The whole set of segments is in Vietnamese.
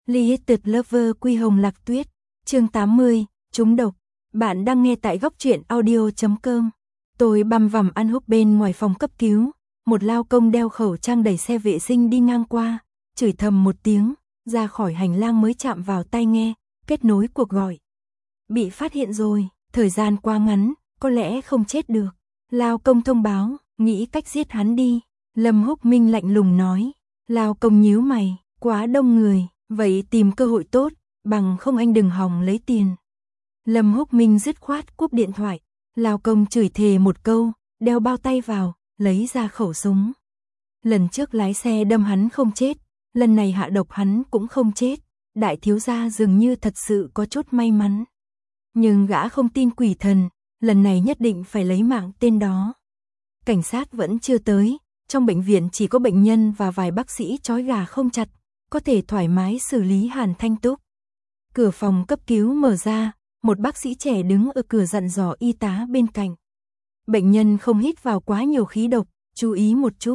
Limited Lover Quy Hồng Lạc Tuyết, chương 80, trúng độc. Bạn đang nghe tại góc truyện audio.com. Tôi băm vằm ăn húp bên ngoài phòng cấp cứu, một lao công đeo khẩu trang đẩy xe vệ sinh đi ngang qua, chửi thầm một tiếng, ra khỏi hành lang mới chạm vào tai nghe, kết nối cuộc gọi. Bị phát hiện rồi, thời gian quá ngắn, có lẽ không chết được. Lao công thông báo, nghĩ cách giết hắn đi. Lâm Húc Minh lạnh lùng nói. Lao công nhíu mày, quá đông người, vậy tìm cơ hội tốt, bằng không anh đừng hòng lấy tiền. Lâm Húc Minh dứt khoát cúp điện thoại. Lao công chửi thề một câu, đeo bao tay vào, lấy ra khẩu súng. Lần trước lái xe đâm hắn không chết, lần này hạ độc hắn cũng không chết. Đại thiếu gia dường như thật sự có chút may mắn. Nhưng gã không tin quỷ thần, lần này nhất định phải lấy mạng tên đó. Cảnh sát vẫn chưa tới, trong bệnh viện chỉ có bệnh nhân và vài bác sĩ trói gà không chặt, có thể thoải mái xử lý Hàn Thanh Túc. Cửa phòng cấp cứu mở ra, một bác sĩ trẻ đứng ở cửa dặn dò y tá bên cạnh. Bệnh nhân không hít vào quá nhiều khí độc, chú ý một chút.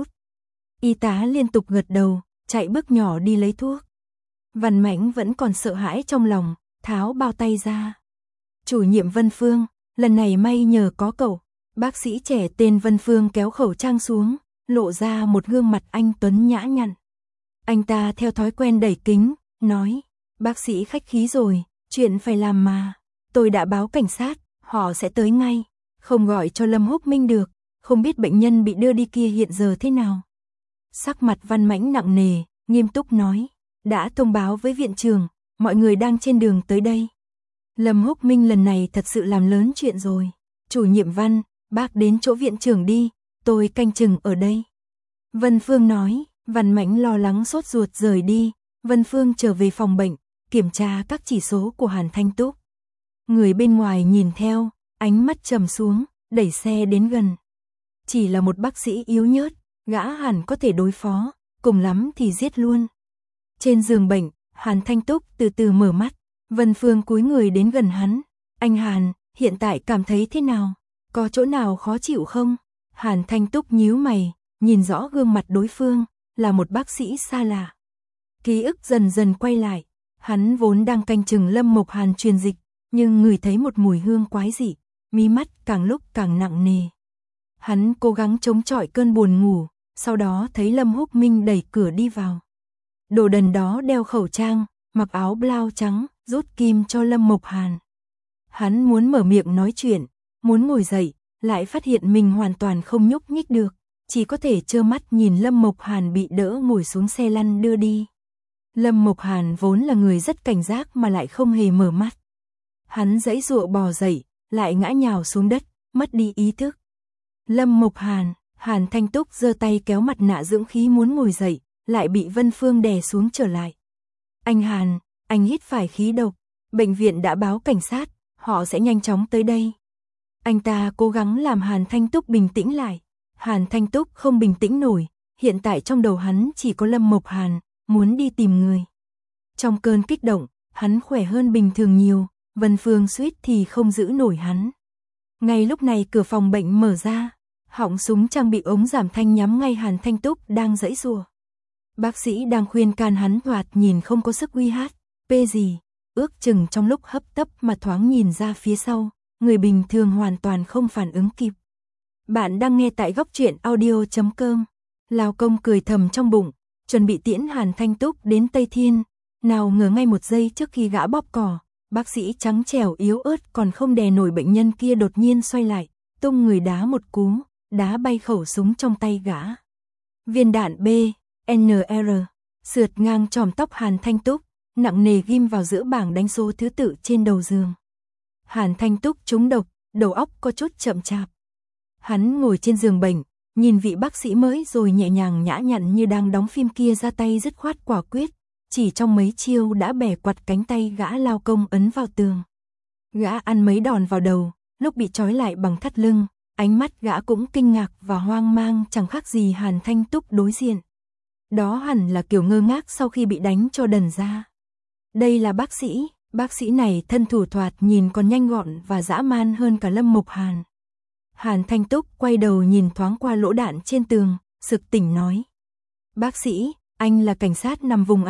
Y tá liên tục gật đầu, chạy bước nhỏ đi lấy thuốc. Văn Mãnh vẫn còn sợ hãi trong lòng, tháo bao tay ra. Chủ nhiệm Vân Phương, lần này may nhờ có cậu. Bác sĩ trẻ tên Vân Phương kéo khẩu trang xuống, lộ ra một gương mặt anh tuấn nhã nhặn. Anh ta theo thói quen đẩy kính, nói, bác sĩ khách khí rồi, chuyện phải làm mà. Tôi đã báo cảnh sát, họ sẽ tới ngay. Không gọi cho Lâm Húc Minh được, không biết bệnh nhân bị đưa đi kia hiện giờ thế nào. Sắc mặt Văn Mãnh nặng nề, nghiêm túc nói, đã thông báo với viện trưởng, mọi người đang trên đường tới đây. Lâm Húc Minh lần này thật sự làm lớn chuyện rồi. Chủ nhiệm Văn, bác đến chỗ viện trưởng đi, tôi canh chừng ở đây. Vân Phương nói. Văn Mãnh lo lắng sốt ruột rời đi. Vân Phương trở về phòng bệnh, kiểm tra các chỉ số của Hàn Thanh Túc. Người bên ngoài nhìn theo, ánh mắt trầm xuống, đẩy xe đến gần. Chỉ là một bác sĩ yếu nhớt, gã hẳn có thể đối phó, cùng lắm thì giết luôn. Trên giường bệnh, Hàn Thanh Túc từ từ mở mắt. Vân Phương cúi người đến gần hắn. Anh Hàn, hiện tại cảm thấy thế nào? Có chỗ nào khó chịu không? Hàn Thanh Túc nhíu mày, nhìn rõ gương mặt đối phương, là một bác sĩ xa lạ. Ký ức dần dần quay lại, hắn vốn đang canh chừng Lâm Mộc Hàn truyền dịch, nhưng ngửi thấy một mùi hương quái dị, mí mắt càng lúc càng nặng nề. Hắn cố gắng chống chọi cơn buồn ngủ, sau đó thấy Lâm Húc Minh đẩy cửa đi vào. Đồ đần đó đeo khẩu trang, mặc áo blau trắng, rút kim cho Lâm Mộc Hàn. Hắn muốn mở miệng nói chuyện, muốn ngồi dậy, lại phát hiện mình hoàn toàn không nhúc nhích được, chỉ có thể trơ mắt nhìn Lâm Mộc Hàn bị đỡ ngồi xuống xe lăn đưa đi. Lâm Mộc Hàn vốn là người rất cảnh giác mà lại không hề mở mắt. Hắn giãy giụa bò dậy, lại ngã nhào xuống đất, mất đi ý thức. Lâm Mộc Hàn, Hàn Thanh Túc giơ tay kéo mặt nạ dưỡng khí muốn ngồi dậy, lại bị Vân Phương đè xuống trở lại. Anh Hàn, anh hít phải khí độc, bệnh viện đã báo cảnh sát, họ sẽ nhanh chóng tới đây. Anh ta cố gắng làm Hàn Thanh Túc bình tĩnh lại. Hàn Thanh Túc không bình tĩnh nổi, hiện tại trong đầu hắn chỉ có Lâm Mộc Hàn, muốn đi tìm người. Trong cơn kích động, hắn khỏe hơn bình thường nhiều, Vân Phương suýt thì không giữ nổi hắn. Ngay lúc này cửa phòng bệnh mở ra, họng súng trang bị ống giảm thanh nhắm ngay Hàn Thanh Túc đang giãy giụa. Bác sĩ đang khuyên can hắn thoạt nhìn không có sức uy hát, pê gì, ước chừng trong lúc hấp tấp mà thoáng nhìn ra phía sau, người bình thường hoàn toàn không phản ứng kịp. Bạn đang nghe tại góc truyện audio.com. Lao công cười thầm trong bụng, chuẩn bị tiễn Hàn Thanh Túc đến Tây Thiên. Nào ngờ ngay một giây trước khi gã bóp cò, bác sĩ trắng trẻo yếu ớt còn không đè nổi bệnh nhân kia đột nhiên xoay lại, tung người đá một cú, đá bay khẩu súng trong tay gã. Viên đạn B, NR, sượt ngang chòm tóc Hàn Thanh Túc, nặng nề ghim vào giữa bảng đánh số thứ tự trên đầu giường. Hàn Thanh Túc trúng độc, đầu óc có chút chậm chạp. Hắn ngồi trên giường bệnh, nhìn vị bác sĩ mới rồi nhẹ nhàng nhã nhặn như đang đóng phim kia ra tay dứt khoát quả quyết, chỉ trong mấy chiêu đã bẻ quặt cánh tay gã lao công ấn vào tường. Gã ăn mấy đòn vào đầu, lúc bị trói lại bằng thắt lưng, ánh mắt gã cũng kinh ngạc và hoang mang chẳng khác gì Hàn Thanh Túc đối diện. Đó hẳn là kiểu ngơ ngác sau khi bị đánh cho đần ra. Đây là bác sĩ này thân thủ thoạt nhìn còn nhanh gọn và dã man hơn cả Lâm Mộc Hàn. Hàn Thanh Túc quay đầu nhìn thoáng qua lỗ đạn trên tường, sực tỉnh nói. Bác sĩ, anh là cảnh sát nằm vùng à?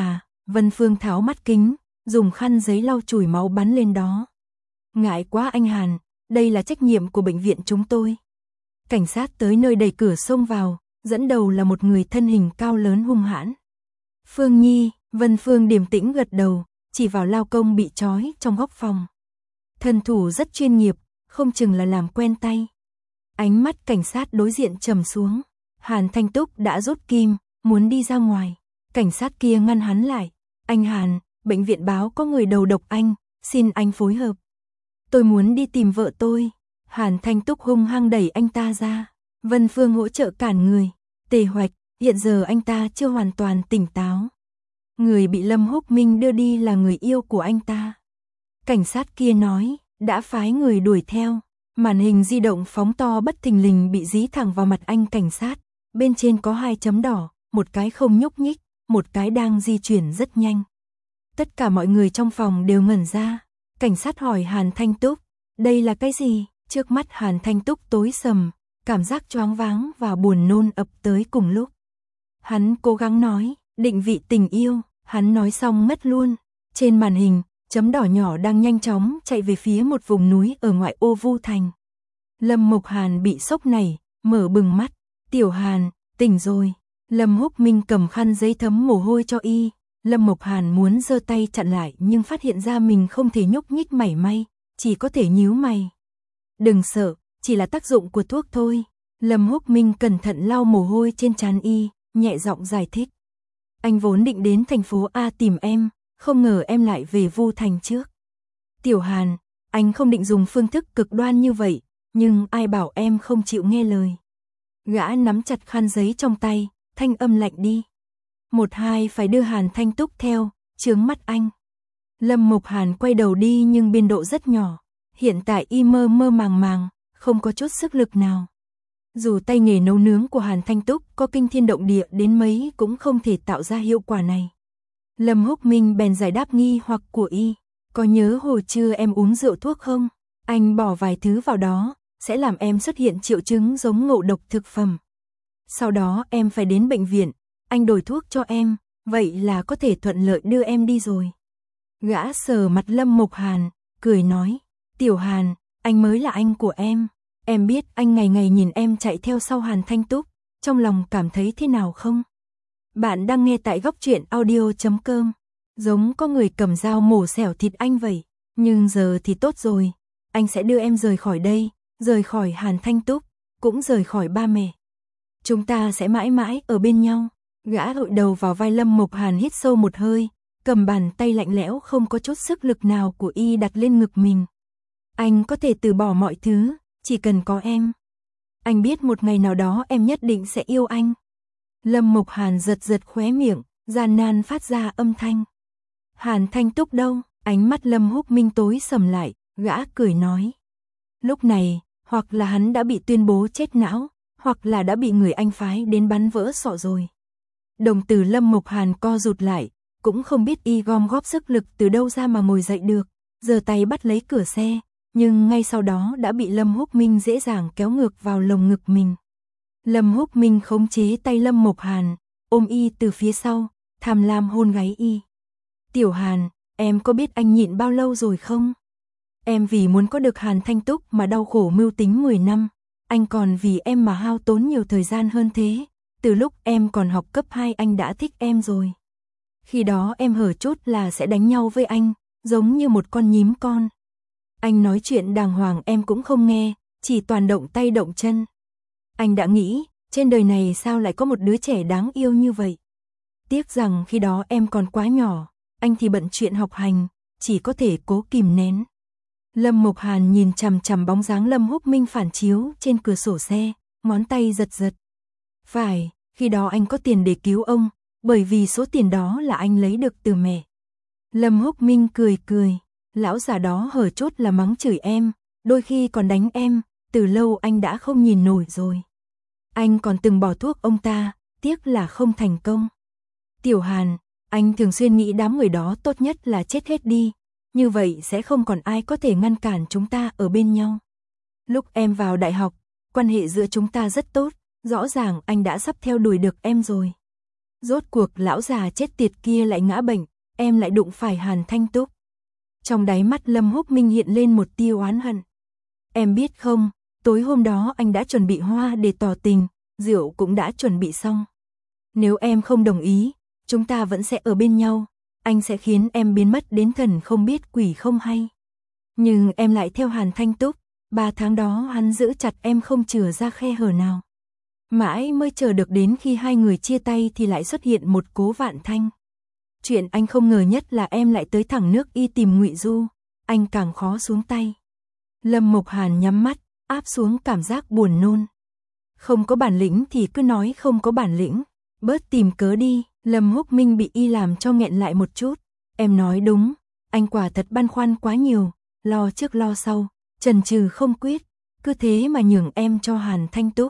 Vân Phương tháo mắt kính, dùng khăn giấy lau chùi máu bắn lên đó. Ngại quá anh Hàn, đây là trách nhiệm của bệnh viện chúng tôi. Cảnh sát tới nơi đẩy cửa xông vào, dẫn đầu là một người thân hình cao lớn hung hãn. Phương Nhi, Vân Phương điềm tĩnh gật đầu, chỉ vào lao công bị trói trong góc phòng. Thân thủ rất chuyên nghiệp, không chừng là làm quen tay. Ánh mắt cảnh sát đối diện trầm xuống. Hàn Thanh Túc đã rút kim, muốn đi ra ngoài. Cảnh sát kia ngăn hắn lại. Anh Hàn, bệnh viện báo có người đầu độc anh, xin anh phối hợp. Tôi muốn đi tìm vợ tôi. Hàn Thanh Túc hung hăng đẩy anh ta ra. Vân Phương hỗ trợ cản người. Tề Hoạch, hiện giờ anh ta chưa hoàn toàn tỉnh táo. Người bị Lâm Húc Minh đưa đi là người yêu của anh ta. Cảnh sát kia nói, đã phái người đuổi theo. Màn hình di động phóng to bất thình lình bị dí thẳng vào mặt anh cảnh sát. Bên trên có 2 chấm đỏ, một cái không nhúc nhích, một cái đang di chuyển rất nhanh. Tất cả mọi người trong phòng đều ngẩn ra. Cảnh sát hỏi Hàn Thanh Túc, đây là cái gì? Trước mắt Hàn Thanh Túc tối sầm, cảm giác choáng váng và buồn nôn ập tới cùng lúc. Hắn cố gắng nói, định vị tình yêu, hắn nói xong mất luôn. Trên màn hình, chấm đỏ nhỏ đang nhanh chóng chạy về phía một vùng núi ở ngoại ô Vu Thành. Lâm Mộc Hàn bị sốc này, mở bừng mắt. Tiểu Hàn, tỉnh rồi. Lâm Húc Minh cầm khăn giấy thấm mồ hôi cho y. Lâm Mộc Hàn muốn giơ tay chặn lại nhưng phát hiện ra mình không thể nhúc nhích mảy may, chỉ có thể nhíu mày. Đừng sợ, chỉ là tác dụng của thuốc thôi. Lâm Húc Minh cẩn thận lau mồ hôi trên trán y, nhẹ giọng giải thích. Anh vốn định đến thành phố A tìm em, không ngờ em lại về Vu Thành trước. Tiểu Hàn, anh không định dùng phương thức cực đoan như vậy, nhưng ai bảo em không chịu nghe lời. Gã nắm chặt khăn giấy trong tay, thanh âm lạnh đi. 1-2 phải đưa Hàn Thanh Túc theo, chướng mắt anh. Lâm Mộc Hàn quay đầu đi nhưng biên độ rất nhỏ. Hiện tại y mơ mơ màng màng, không có chút sức lực nào. Dù tay nghề nấu nướng của Hàn Thanh Túc có kinh thiên động địa đến mấy cũng không thể tạo ra hiệu quả này. Lâm Húc Minh bèn giải đáp nghi hoặc của y. Có nhớ hồi trưa em uống rượu thuốc không? Anh bỏ vài thứ vào đó, sẽ làm em xuất hiện triệu chứng giống ngộ độc thực phẩm. Sau đó em phải đến bệnh viện, anh đổi thuốc cho em, vậy là có thể thuận lợi đưa em đi rồi. Gã sờ mặt Lâm Mộc Hàn, cười nói, Tiểu Hàn, anh mới là anh của em. Em biết anh ngày ngày nhìn em chạy theo sau Hàn Thanh Túc, trong lòng cảm thấy thế nào không? Bạn đang nghe tại góc truyện audio.com. Giống có người cầm dao mổ xẻo thịt anh vậy. Nhưng giờ thì tốt rồi, anh sẽ đưa em rời khỏi đây, rời khỏi Hàn Thanh Túc, cũng rời khỏi ba mẹ. Chúng ta sẽ mãi mãi ở bên nhau. Gã gội đầu vào vai Lâm Mộc Hàn, hít sâu một hơi, cầm bàn tay lạnh lẽo không có chút sức lực nào của y đặt lên ngực mình. Anh có thể từ bỏ mọi thứ, chỉ cần có em. Anh biết một ngày nào đó em nhất định sẽ yêu anh. Lâm Mộc Hàn giật giật khóe miệng, gian nan phát ra âm thanh. Hàn Thanh Túc đâu? Ánh mắt Lâm Húc Minh tối sầm lại, gã cười nói. Lúc này, hoặc là hắn đã bị tuyên bố chết não, hoặc là đã bị người anh phái đến bắn vỡ sọ rồi. Đồng tử Lâm Mộc Hàn co rụt lại, cũng không biết y gom góp sức lực từ đâu ra mà ngồi dậy được, giơ tay bắt lấy cửa xe, nhưng ngay sau đó đã bị Lâm Húc Minh dễ dàng kéo ngược vào lồng ngực mình. Lâm Húc Minh khống chế tay Lâm Mộc Hàn, ôm y từ phía sau, tham lam hôn gáy y. Tiểu Hàn, em có biết anh nhịn bao lâu rồi không? Em vì muốn có được Hàn Thanh Túc mà đau khổ mưu tính 10 năm, anh còn vì em mà hao tốn nhiều thời gian hơn thế. Từ lúc em còn học cấp 2 anh đã thích em rồi. Khi đó em hở chút là sẽ đánh nhau với anh, giống như một con nhím con. Anh nói chuyện đàng hoàng em cũng không nghe, chỉ toàn động tay động chân. Anh đã nghĩ, trên đời này sao lại có một đứa trẻ đáng yêu như vậy. Tiếc rằng khi đó em còn quá nhỏ, anh thì bận chuyện học hành, chỉ có thể cố kìm nén. Lâm Mộc Hàn nhìn chằm chằm bóng dáng Lâm Húc Minh phản chiếu trên cửa sổ xe, ngón tay giật giật. Phải, khi đó anh có tiền để cứu ông, bởi vì số tiền đó là anh lấy được từ mẹ. Lâm Húc Minh cười cười, lão già đó hở chốt là mắng chửi em, đôi khi còn đánh em, từ lâu anh đã không nhìn nổi rồi. Anh còn từng bỏ thuốc ông ta, tiếc là không thành công. Tiểu Hàn, anh thường xuyên nghĩ đám người đó tốt nhất là chết hết đi, như vậy sẽ không còn ai có thể ngăn cản chúng ta ở bên nhau. Lúc em vào đại học, quan hệ giữa chúng ta rất tốt, rõ ràng anh đã sắp theo đuổi được em rồi. Rốt cuộc lão già chết tiệt kia lại ngã bệnh, em lại đụng phải Hàn Thanh Túc. Trong đáy mắt Lâm Húc Minh hiện lên một tia oán hận. Em biết không, tối hôm đó anh đã chuẩn bị hoa để tỏ tình, rượu cũng đã chuẩn bị xong. Nếu em không đồng ý, chúng ta vẫn sẽ ở bên nhau, anh sẽ khiến em biến mất đến thần không biết quỷ không hay. Nhưng em lại theo Hàn Thanh Túc, 3 tháng đó hắn giữ chặt em không chừa ra khe hở nào. Mãi mới chờ được đến khi hai người chia tay thì lại xuất hiện một Cố Vạn Thanh. Chuyện anh không ngờ nhất là em lại tới thẳng nước Y tìm Ngụy Du, anh càng khó xuống tay. Lâm Mộc Hàn nhắm mắt, áp xuống cảm giác buồn nôn. Không có bản lĩnh thì cứ nói không có bản lĩnh, bớt tìm cớ đi. Lâm Húc Minh bị y làm cho nghẹn lại một chút. Em nói đúng, anh quả thật băn khoăn quá nhiều, lo trước lo sau, chần chừ không quyết, cứ thế mà nhường em cho Hàn Thanh Túc.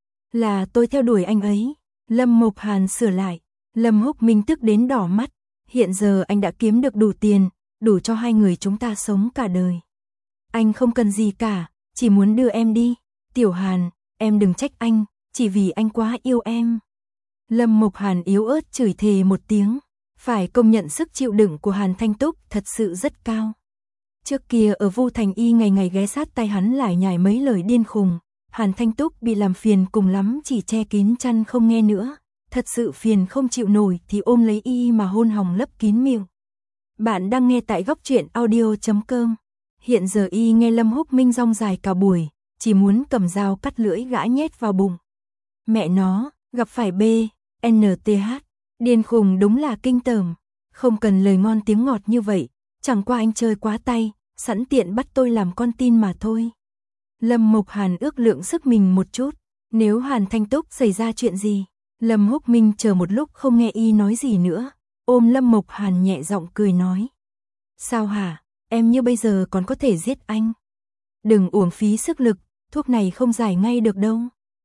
Là tôi theo đuổi anh ấy. Lâm Mộc Hàn sửa lại. Lâm Húc Minh tức đến đỏ mắt. Hiện giờ anh đã kiếm được đủ tiền, đủ cho hai người chúng ta sống cả đời. Anh không cần gì cả, chỉ muốn đưa em đi. Tiểu Hàn, em đừng trách anh, chỉ vì anh quá yêu em. Lâm Mộc Hàn yếu ớt chửi thề một tiếng. Phải công nhận sức chịu đựng của Hàn Thanh Túc thật sự rất cao. Trước kia ở Vu Thành y ngày ngày ghé sát tay hắn lải nhải mấy lời điên khùng. Hàn Thanh Túc bị làm phiền cùng lắm chỉ che kín chăn không nghe nữa. Thật sự phiền không chịu nổi thì ôm lấy y mà hôn hồng lấp kín miệng. Bạn đang nghe tại góc truyện audio.com. Hiện giờ y nghe Lâm Húc Minh rong dài cả buổi, chỉ muốn cầm dao cắt lưỡi gã nhét vào bụng. Mẹ nó, gặp phải BNTH, điên khùng đúng là kinh tởm. Không cần lời ngon tiếng ngọt như vậy, chẳng qua anh chơi quá tay, sẵn tiện bắt tôi làm con tin mà thôi. Lâm Mộc Hàn ước lượng sức mình một chút, nếu Hàn Thanh Túc xảy ra chuyện gì. Lâm Húc Minh chờ một lúc không nghe y nói gì nữa, ôm Lâm Mộc Hàn nhẹ giọng cười nói. Sao hả, em như bây giờ còn có thể giết anh. Đừng uổng phí sức lực, thuốc này không giải ngay được đâu.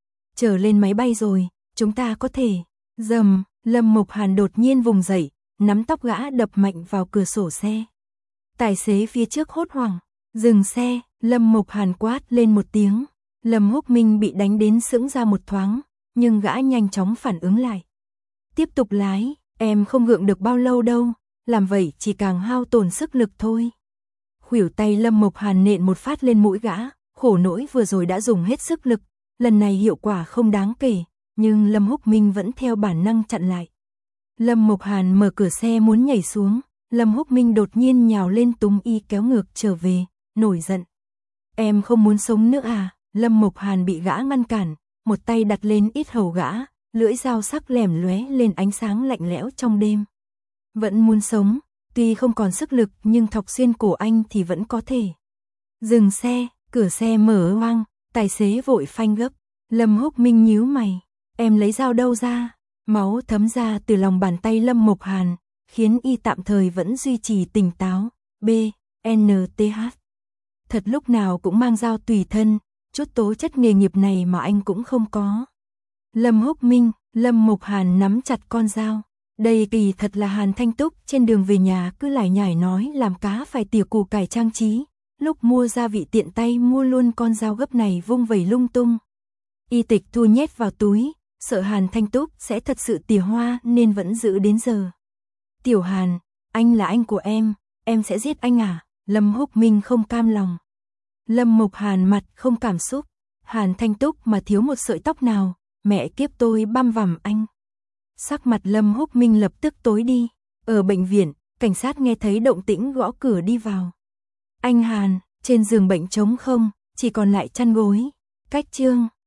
Chờ lên máy bay rồi, chúng ta có thể. Dầm, Lâm Mộc Hàn đột nhiên vùng dậy, nắm tóc gã đập mạnh vào cửa sổ xe. Tài xế phía trước hốt hoảng, dừng xe, Lâm Mộc Hàn quát lên một tiếng. Lâm Húc Minh bị đánh đến sững ra một thoáng, nhưng gã nhanh chóng phản ứng lại. Tiếp tục lái, em không gượng được bao lâu đâu, làm vậy chỉ càng hao tổn sức lực thôi. Khuỷu tay Lâm Mộc Hàn nện một phát lên mũi gã, khổ nỗi vừa rồi đã dùng hết sức lực, lần này hiệu quả không đáng kể, nhưng Lâm Húc Minh vẫn theo bản năng chặn lại. Lâm Mộc Hàn mở cửa xe muốn nhảy xuống, Lâm Húc Minh đột nhiên nhào lên túm y kéo ngược trở về, nổi giận. Em không muốn sống nữa à? Lâm Mộc Hàn bị gã ngăn cản, một tay đặt lên yết hầu gã, lưỡi dao sắc lẻm lóe lên ánh sáng lạnh lẽo trong đêm. Vẫn muốn sống, tuy không còn sức lực nhưng thọc xuyên cổ anh thì vẫn có thể. Dừng xe, cửa xe mở hoang, tài xế vội phanh gấp. Lâm Húc Minh nhíu mày, em lấy dao đâu ra? Máu thấm ra từ lòng bàn tay Lâm Mộc Hàn, khiến y tạm thời vẫn duy trì tỉnh táo. BNTH. Thật lúc nào cũng mang dao tùy thân, chút tố chất nghề nghiệp này mà anh cũng không có. Lâm Húc Minh, Lâm Mộc Hàn nắm chặt con dao. Đây kỳ thật là Hàn Thanh Túc trên đường về nhà cứ lải nhải nói làm cá phải tỉa củ cải trang trí. Lúc mua gia vị tiện tay mua luôn con dao gấp này vung vẩy lung tung. Y Tịch thu nhét vào túi, sợ Hàn Thanh Túc sẽ thật sự tỉa hoa nên vẫn giữ đến giờ. Tiểu Hàn, anh là anh của em sẽ giết anh à? Lâm Húc Minh không cam lòng. Lâm Mộc Hàn mặt không cảm xúc. Hàn Thanh Túc mà thiếu một sợi tóc nào, mẹ kiếp tôi băm vằm anh. Sắc mặt Lâm Húc Minh lập tức tối đi. Ở bệnh viện, cảnh sát nghe thấy động tĩnh gõ cửa đi vào. Anh Hàn, trên giường bệnh trống không, chỉ còn lại chăn gối. Cách chương